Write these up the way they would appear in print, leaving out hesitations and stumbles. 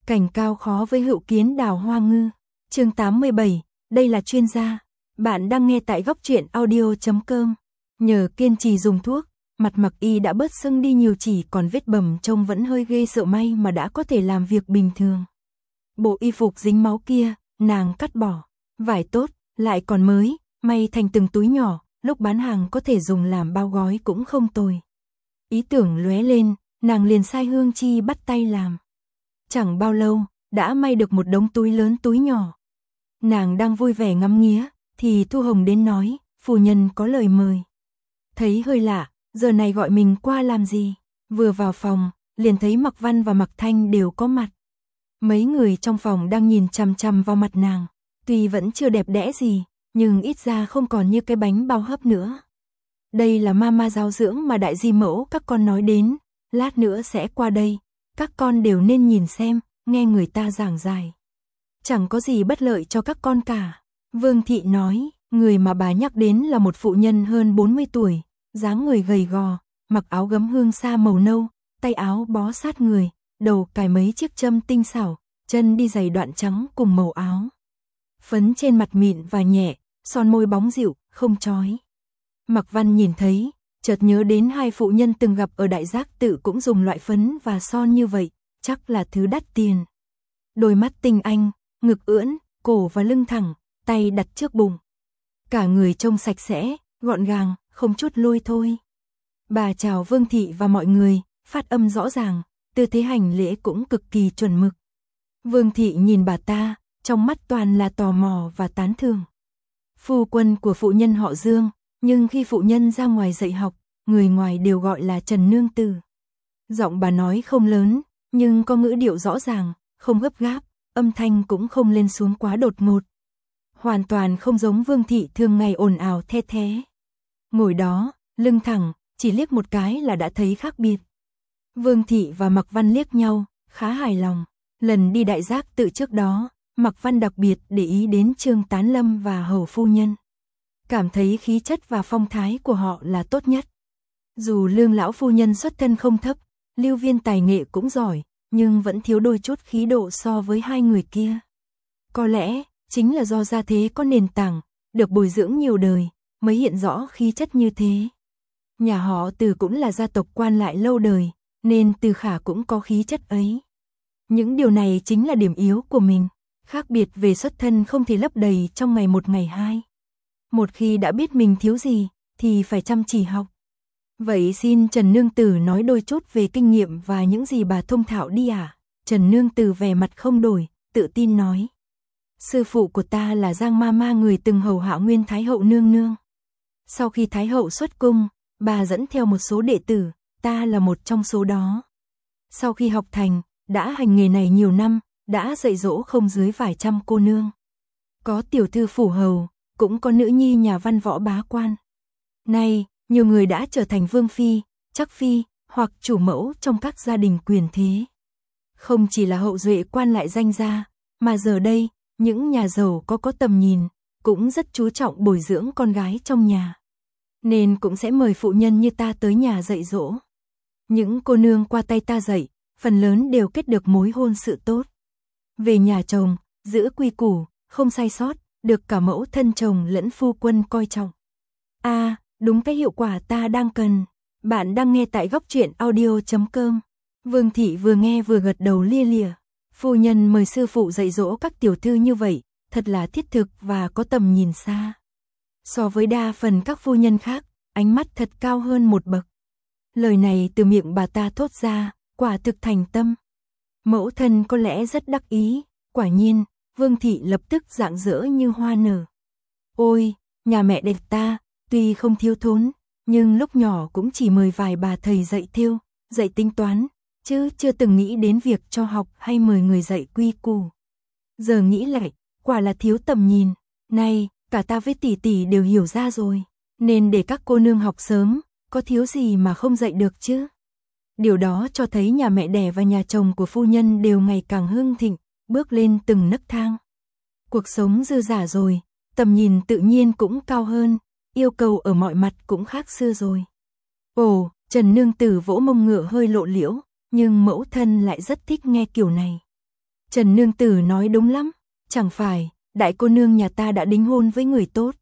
Cảnh cao khó với hữu kiến đào hoa ngư. Chương 87, đây là chuyên gia. Bạn đang nghe tại góc truyện audio.com. Nhờ kiên trì dùng thuốc, mặt Mặc Y đã bớt sưng đi nhiều, chỉ còn vết bầm trông vẫn hơi ghê sợ, may mà đã có thể làm việc bình thường. Bộ y phục dính máu kia, nàng cắt bỏ, vải tốt, lại còn mới, may thành từng túi nhỏ, lúc bán hàng có thể dùng làm bao gói cũng không tồi. Ý tưởng lóe lên, nàng liền sai Hương Chi bắt tay làm. Chẳng bao lâu, đã may được một đống túi lớn túi nhỏ. Nàng đang vui vẻ ngắm nghía, thì Thu Hồng đến nói, phu nhân có lời mời. Thấy hơi lạ, giờ này gọi mình qua làm gì? Vừa vào phòng, liền thấy Mạc Văn và Mạc Thanh đều có mặt. Mấy người trong phòng đang nhìn chằm chằm vào mặt nàng, tuy vẫn chưa đẹp đẽ gì, nhưng ít ra không còn như cái bánh bao hấp nữa. Đây là mama giáo dưỡng mà đại di mẫu các con nói đến, lát nữa sẽ qua đây, các con đều nên nhìn xem, nghe người ta giảng giải. Chẳng có gì bất lợi cho các con cả. Vương Thị nói, người mà bà nhắc đến là một phụ nhân hơn 40 tuổi, dáng người gầy gò, mặc áo gấm hương sa màu nâu, tay áo bó sát người, đầu cài mấy chiếc châm tinh xảo, chân đi giày đoạn trắng cùng màu áo. Phấn trên mặt mịn và nhẹ, son môi bóng dịu, không chói. Mạc Văn nhìn thấy, chợt nhớ đến hai phụ nhân từng gặp ở Đại Giác Tự cũng dùng loại phấn và son như vậy, chắc là thứ đắt tiền. Đôi mắt tinh anh, ngực ưỡn, cổ và lưng thẳng, tay đặt trước bụng. Cả người trông sạch sẽ, gọn gàng, không chút lôi thôi. Bà chào Vương Thị và mọi người, phát âm rõ ràng, tư thế hành lễ cũng cực kỳ chuẩn mực. Vương Thị nhìn bà ta, trong mắt toàn là tò mò và tán thưởng. Phu quân của phụ nhân họ Dương, nhưng khi phụ nhân ra ngoài dạy học, người ngoài đều gọi là Trần Nương Tử. Giọng bà nói không lớn, nhưng có ngữ điệu rõ ràng, không gấp gáp, âm thanh cũng không lên xuống quá đột ngột. Hoàn toàn không giống Vương Thị thường ngày ồn ào the thé. Ngồi đó, lưng thẳng, chỉ liếc một cái là đã thấy khác biệt. Vương Thị và Mạc Văn liếc nhau, khá hài lòng. Lần đi Đại Giác Tự trước đó, Mạc Văn đặc biệt để ý đến Trương Tán Lâm và hầu phu nhân. Cảm thấy khí chất và phong thái của họ là tốt nhất. Dù Lương lão phu nhân xuất thân không thấp, Lưu Viên tài nghệ cũng giỏi, nhưng vẫn thiếu đôi chút khí độ so với hai người kia. Có lẽ, chính là do gia thế có nền tảng, được bồi dưỡng nhiều đời, mới hiện rõ khí chất như thế. Nhà họ Từ cũng là gia tộc quan lại lâu đời, nên Từ Khả cũng có khí chất ấy. Những điều này chính là điểm yếu của mình, khác biệt về xuất thân không thể lấp đầy trong ngày một ngày hai. Một khi đã biết mình thiếu gì, thì phải chăm chỉ học. Vậy xin Trần Nương Tử nói đôi chút về kinh nghiệm và những gì bà thông thạo đi ạ. Trần Nương Tử vẻ mặt không đổi, tự tin nói. Sư phụ của ta là Giang Mama, người từng hầu hạ Nguyên Thái Hậu nương nương. Sau khi Thái Hậu xuất cung, bà dẫn theo một số đệ tử, ta là một trong số đó. Sau khi học thành, đã hành nghề này nhiều năm, đã dạy dỗ không dưới vài trăm cô nương. Có tiểu thư phủ hầu, cũng có nữ nhi nhà văn võ bá quan. Nay, nhiều người đã trở thành vương phi, trắc phi, hoặc chủ mẫu trong các gia đình quyền thế. Không chỉ là hậu duệ quan lại danh gia, mà giờ đây, những nhà giàu có tầm nhìn, cũng rất chú trọng bồi dưỡng con gái trong nhà. Nên cũng sẽ mời phụ nhân như ta tới nhà dạy dỗ. Những cô nương qua tay ta dạy, phần lớn đều kết được mối hôn sự tốt. Về nhà chồng, giữ quy củ, không sai sót, được cả mẫu thân chồng lẫn phu quân coi trọng. Đúng cái hiệu quả ta đang cần. Bạn đang nghe tại góc truyện audio.com. Vương Thị vừa nghe vừa gật đầu lia lịa. Phu nhân mời sư phụ dạy dỗ các tiểu thư như vậy, thật là thiết thực và có tầm nhìn xa. So với đa phần các phu nhân khác, ánh mắt thật cao hơn một bậc. Lời này từ miệng bà ta thốt ra, quả thực thành tâm. Mẫu thân có lẽ rất đắc ý, quả nhiên, Vương Thị lập tức rạng rỡ như hoa nở. Ôi, nhà mẹ đẻ ta, tuy không thiếu thốn, nhưng lúc nhỏ cũng chỉ mời vài bà thầy dạy thêu, dạy tính toán, chứ chưa từng nghĩ đến việc cho học hay mời người dạy quy củ. Giờ nghĩ lại, quả là thiếu tầm nhìn, nay, cả ta với tỷ tỷ đều hiểu ra rồi, nên để các cô nương học sớm, có thiếu gì mà không dạy được chứ. Điều đó cho thấy nhà mẹ đẻ và nhà chồng của phu nhân đều ngày càng hưng thịnh, bước lên từng nấc thang. Cuộc sống dư dả rồi, tầm nhìn tự nhiên cũng cao hơn, yêu cầu ở mọi mặt cũng khác xưa rồi. Ồ, Trần Nương Tử vỗ mông ngựa hơi lộ liễu, nhưng mẫu thân lại rất thích nghe kiểu này. Trần nương tử nói đúng lắm, chẳng phải, đại cô nương nhà ta đã đính hôn với người tốt.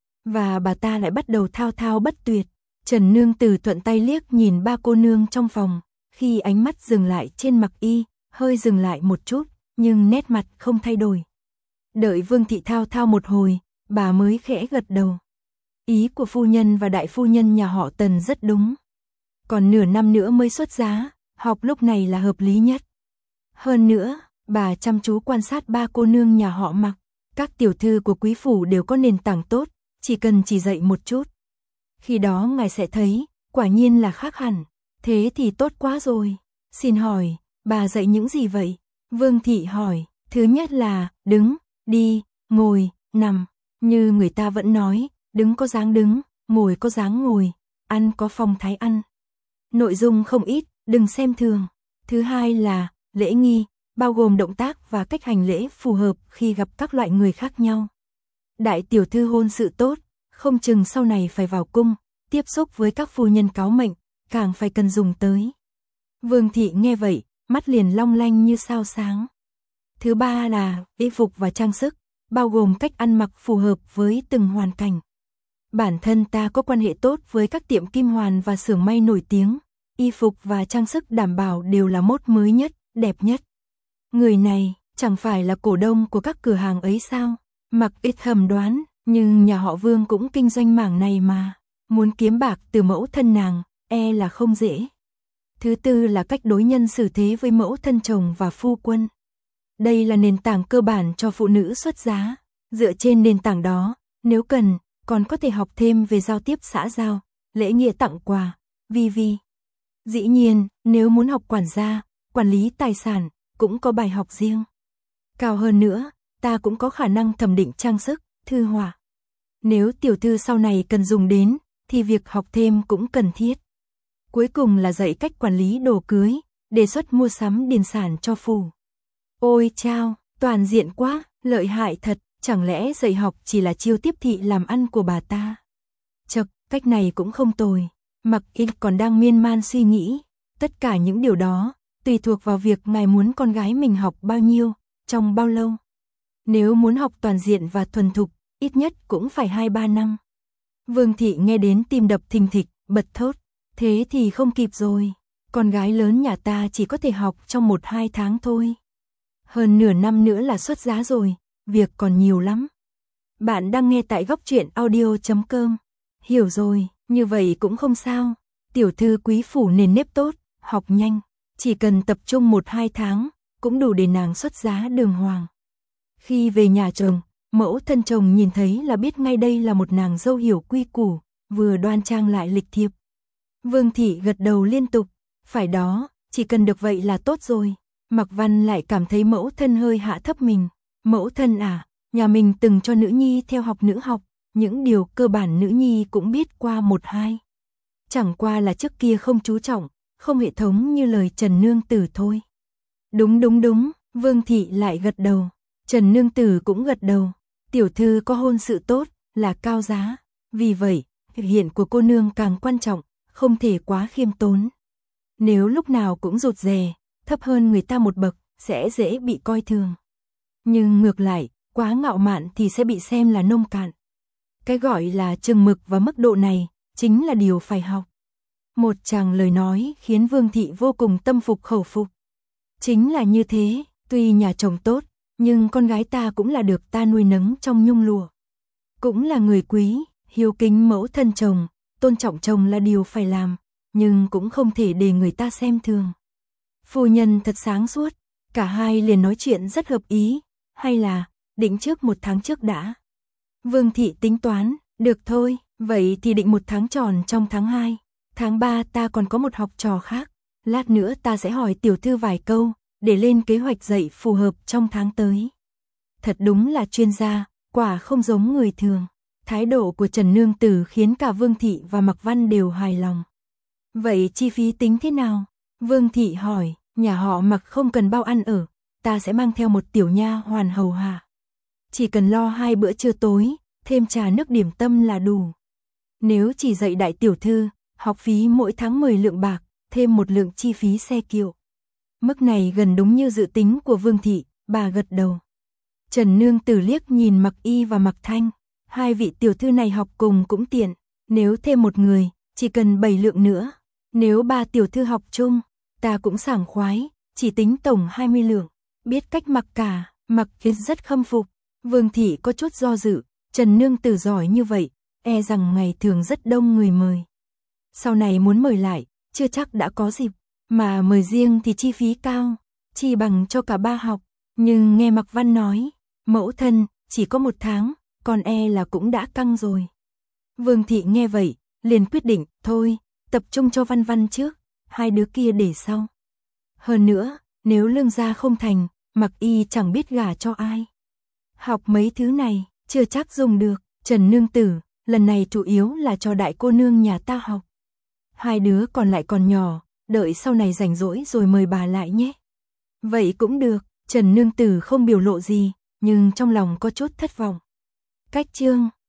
Và bà ta lại bắt đầu thao thao bất tuyệt. Trần nương tử thuận tay liếc nhìn ba cô nương trong phòng, khi ánh mắt dừng lại trên Mặc Y, hơi dừng lại một chút, nhưng nét mặt không thay đổi. Đợi Vương thị thao thao một hồi, bà mới khẽ gật đầu. Ý của phu nhân và đại phu nhân nhà họ Tần rất đúng. Còn nửa năm nữa mới xuất giá, học lúc này là hợp lý nhất. Hơn nữa, bà chăm chú quan sát ba cô nương nhà họ Mặc. Các tiểu thư của quý phủ đều có nền tảng tốt, chỉ cần chỉ dạy một chút. Khi đó ngài sẽ thấy, quả nhiên là khác hẳn. Thế thì tốt quá rồi. Xin hỏi, bà dạy những gì vậy? Vương thị hỏi, thứ nhất là, đứng, đi, ngồi, nằm. Như người ta vẫn nói, đứng có dáng đứng, ngồi có dáng ngồi, ăn có phong thái ăn. Nội dung không ít, đừng xem thường. Thứ hai là, lễ nghi, bao gồm động tác và cách hành lễ phù hợp khi gặp các loại người khác nhau. Đại tiểu thư hôn sự tốt, không chừng sau này phải vào cung, tiếp xúc với các phu nhân cáo mệnh, càng phải cần dùng tới. Vương thị nghe vậy, mắt liền long lanh như sao sáng. Thứ ba là, y phục và trang sức, bao gồm cách ăn mặc phù hợp với từng hoàn cảnh. Bản thân ta có quan hệ tốt với các tiệm kim hoàn và xưởng may nổi tiếng, y phục và trang sức đảm bảo đều là mốt mới nhất, đẹp nhất. Người này, chẳng phải là cổ đông của các cửa hàng ấy sao? Mặc ít thầm đoán, nhưng nhà họ Vương cũng kinh doanh mảng này mà. Muốn kiếm bạc từ mẫu thân nàng, e là không dễ. Thứ tư là cách đối nhân xử thế với mẫu thân chồng và phu quân. Đây là nền tảng cơ bản cho phụ nữ xuất giá. Dựa trên nền tảng đó, nếu cần, còn có thể học thêm về giao tiếp xã giao, lễ nghĩa tặng quà, v.v. Dĩ nhiên, nếu muốn học quản gia, quản lý tài sản, cũng có bài học riêng. Cao hơn nữa, ta cũng có khả năng thẩm định trang sức, thư họa. Nếu tiểu thư sau này cần dùng đến, thì việc học thêm cũng cần thiết. Cuối cùng là dạy cách quản lý đồ cưới, đề xuất mua sắm điền sản cho phủ. Ôi chao, toàn diện quá, lợi hại thật, chẳng lẽ dạy học chỉ là chiêu tiếp thị làm ăn của bà ta? Chậc, cách này cũng không tồi. Mặc Y còn đang miên man suy nghĩ, tất cả những điều đó, tùy thuộc vào việc ngài muốn con gái mình học bao nhiêu, trong bao lâu. Nếu muốn học toàn diện và thuần thục, ít nhất cũng phải 2-3 năm. Vương thị nghe đến tim đập thình thịch, bật thốt, thế thì không kịp rồi, con gái lớn nhà ta chỉ có thể học trong 1-2 tháng thôi. Hơn nửa năm nữa là xuất giá rồi, việc còn nhiều lắm. Bạn đang nghe tại Góc Truyện Audio.com. Hiểu rồi, như vậy cũng không sao. Tiểu thư quý phủ nền nếp tốt, học nhanh, chỉ cần tập trung 1-2 tháng, cũng đủ để nàng xuất giá đường hoàng. Khi về nhà chồng, mẫu thân chồng nhìn thấy là biết ngay đây là một nàng dâu hiểu quy củ, vừa đoan trang lại lịch thiệp. Vương thị gật đầu liên tục, phải đó, chỉ cần được vậy là tốt rồi. Mạc Văn lại cảm thấy mẫu thân hơi hạ thấp mình. Mẫu thân à, nhà mình từng cho nữ nhi theo học nữ học, những điều cơ bản nữ nhi cũng biết qua 1-2. Chẳng qua là trước kia không chú trọng, không hệ thống như lời Trần nương tử thôi. Đúng, Vương thị lại gật đầu. Trần nương tử cũng gật đầu. Tiểu thư có hôn sự tốt, là cao giá. Vì vậy, hiện của cô nương càng quan trọng, không thể quá khiêm tốn. Nếu lúc nào cũng rụt rè, thấp hơn người ta một bậc, sẽ dễ bị coi thường. Nhưng ngược lại, quá ngạo mạn thì sẽ bị xem là nông cạn. Cái gọi là chừng mực và mức độ này, chính là điều phải học. Một tràng lời nói khiến Vương thị vô cùng tâm phục khẩu phục. Chính là như thế, tuy nhà chồng tốt, nhưng con gái ta cũng là được ta nuôi nấng trong nhung lụa. Cũng là người quý, hiếu kính mẫu thân chồng, tôn trọng chồng là điều phải làm, nhưng cũng không thể để người ta xem thường. Phu nhân thật sáng suốt, cả hai liền nói chuyện rất hợp ý, hay là định trước 1 tháng trước đã. Vương thị tính toán, được thôi, vậy thì định 1 tháng tròn trong tháng 2, tháng 3 ta còn có một học trò khác, lát nữa ta sẽ hỏi tiểu thư vài câu, để lên kế hoạch dạy phù hợp trong tháng tới. Thật đúng là chuyên gia, quả không giống người thường. Thái độ của Trần nương tử khiến cả Vương thị và Mạc Văn đều hài lòng. Vậy chi phí tính thế nào? Vương thị hỏi, nhà họ Mạc không cần bao ăn ở, ta sẽ mang theo một tiểu nha hoàn hầu hạ. Chỉ cần lo 2 bữa trưa tối, thêm trà nước điểm tâm là đủ. Nếu chỉ dạy đại tiểu thư, học phí mỗi tháng 10 lượng bạc, thêm 1 lượng chi phí xe kiệu. Mức này gần đúng như dự tính của Vương thị, bà gật đầu. Trần Nương Tử liếc nhìn Mặc Y và Mặc Thanh, hai vị tiểu thư này học cùng cũng tiện, nếu thêm một người, chỉ cần 7 lượng nữa, nếu ba tiểu thư học chung, ta cũng sảng khoái, chỉ tính tổng 20 lượng, biết cách mặc cả, Mặc Kiệt rất khâm phục, Vương thị có chút do dự, Trần Nương Tử giỏi như vậy, e rằng ngày thường rất đông người mời. Sau này muốn mời lại, chưa chắc đã có dịp, mà mời riêng thì chi phí cao, chi bằng cho cả ba học, nhưng nghe Mặc Văn nói, mẫu thân, chỉ có 1 tháng, con e là cũng đã căng rồi. Vương thị nghe vậy, liền quyết định, thôi, tập trung cho Văn Văn trước, hai đứa kia để sau. Hơn nữa, nếu lương gia không thành, Mặc Y chẳng biết gả cho ai. Học mấy thứ này, chưa chắc dùng được, Trần Nương Tử, lần này chủ yếu là cho đại cô nương nhà ta học. Hai đứa còn lại còn nhỏ, đợi sau này rảnh rỗi rồi mời bà lại nhé. Vậy cũng được, Trần Nương Tử không biểu lộ gì, nhưng trong lòng có chút thất vọng. Cách chương